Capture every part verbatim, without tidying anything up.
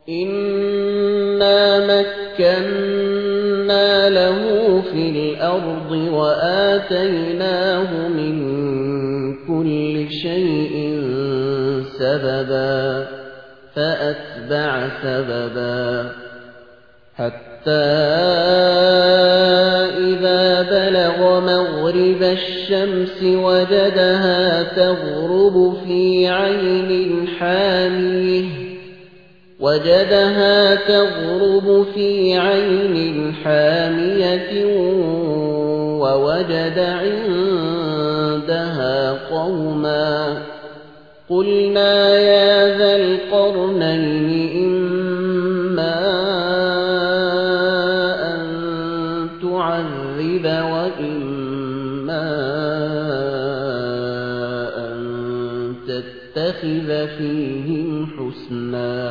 إِنَّا مَكَّنَّا لَهُ فِي الْأَرْضِ وَآتَيْنَاهُ مِن كُلِّ شَيْءٍ سَبَبًا فَأَتْبَعَ سَبَبًا حَتَّى إِذَا بَلَغَ مَغْرِبَ الشَّمْسِ وَجَدَهَا تَغْرُبُ في عَيْنٍ حَامِيَةٍ وَجَدَهَا تَغْرُبُ في عَيْنٍ حَامِيَةٍ وَوَجَدَ عِندَهَا قَوْمًا قُلْنَا يَا ذَا الْقَرْنَيْنِ إِمَّا أَن تُعَذِّبَ وَإِمَّا أَن تَتَّخِذَ فِيهِمْ حُسْنًا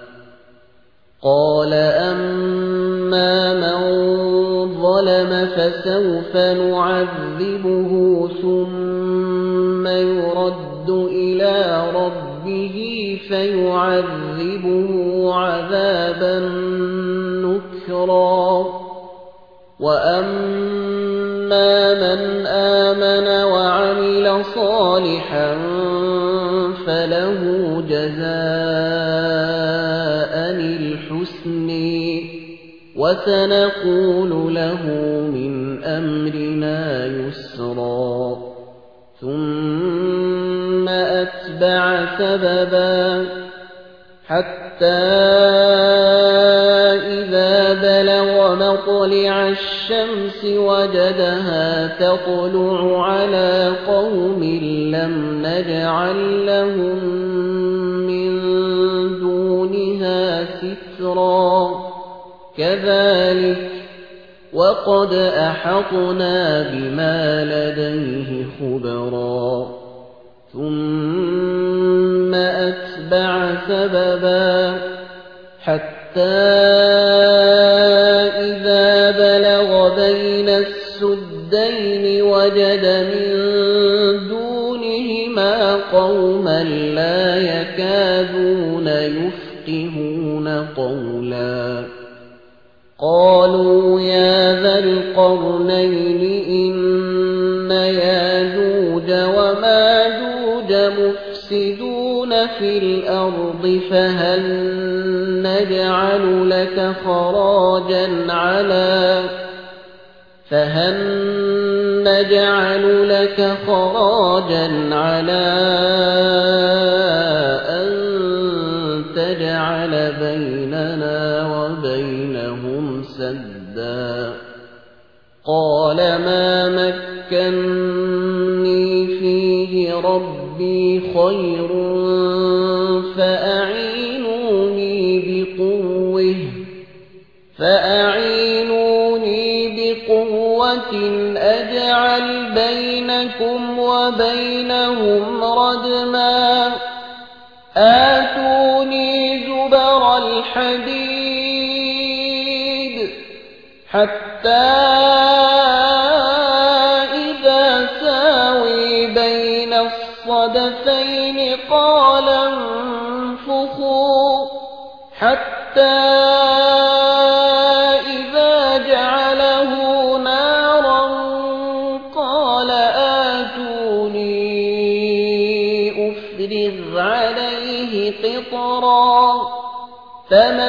قَالَ أَمَّا مَن ظَلَمَ فَسَوْفَ نُعَذِّبُهُ ثُمَّ يُرَدُّ إِلَى رَبِّهِ فَيُعَذِّبُهُ عَذَابًا نُكْرًا وَأَمَّا مَنْ آمَنَ وَعَمِلَ صَالِحًا فَلَهُ جَزَاءً الْحُسْنَى وَسَنَقُولُ لَهُ مِنْ أَمْرِنَا يُسْرًا ثُمَّ أَتْبَعَ سَبَبًا حَتَّى إِذَا بَلَغَ مَطْلِعَ الشَّمْسِ وَجَدَهَا تَطْلُعُ عَلَى قَوْمٍ لَّمْ نَجْعَل لَّهُم مِّن دُونِهَا سِتْرًا كَذَلِكَ وَقَدْ أَحَطْنَا بِمَا لَدَيْهِ خُبْرًا ثُمَّ أَتْبَعَ سَبَبًا حَتَّى إِذَا بَلَغَ بَيْنَ السُّدَّيْنِ وَجَدَ مِن دُونِهِمَا قَوْمًا لَّا يَكَادُونَ يَفْقَهُونَ قَوْلًا قَالُوا يَا ذَا الْقَرْنَيْنِ إِنَّ يَأْجُوجَ وَمَأْجُوجَ مُفْسِدُونَ فِي الْأَرْضِ فَهَلْ نَجْعَلُ لَكَ خَرَاجًا عَلَى فَهَلْ نَجْعَلُ لَكَ خَرَاجًا عَلَى أَن تَجْعَلَ بَيْنَنَا وَبَيْنَهُمْ سَدًّا قَالَ مَا مَكَّنِّي فِيهِ رَبِّي خَيْرٌ فَأَعِينُونِي بِقُوَّةٍ فَأَعِينُونِي بِقُوَّةٍ أَجْعَلْ بَيْنَكُمْ وَبَيْنَهُمْ رَدْمًا آتُونِي زُبَرَ الْحَدِيدِ حَتَّى إِذَا سَاوِي بَيْنَ الصَّدَفَيْنِ قَالَ انفُخُوا حَتَّى إِذَا جَعَلَهُ نَارًا قَالَ آتُونِي أُفْرِغْ عَلَيْهِ قِطْرًا فَمَا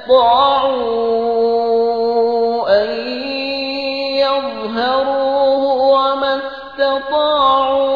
اسْطَاعُوا أَن يَظْهَرُوهُ وَمَا اسْتَطَاعُوا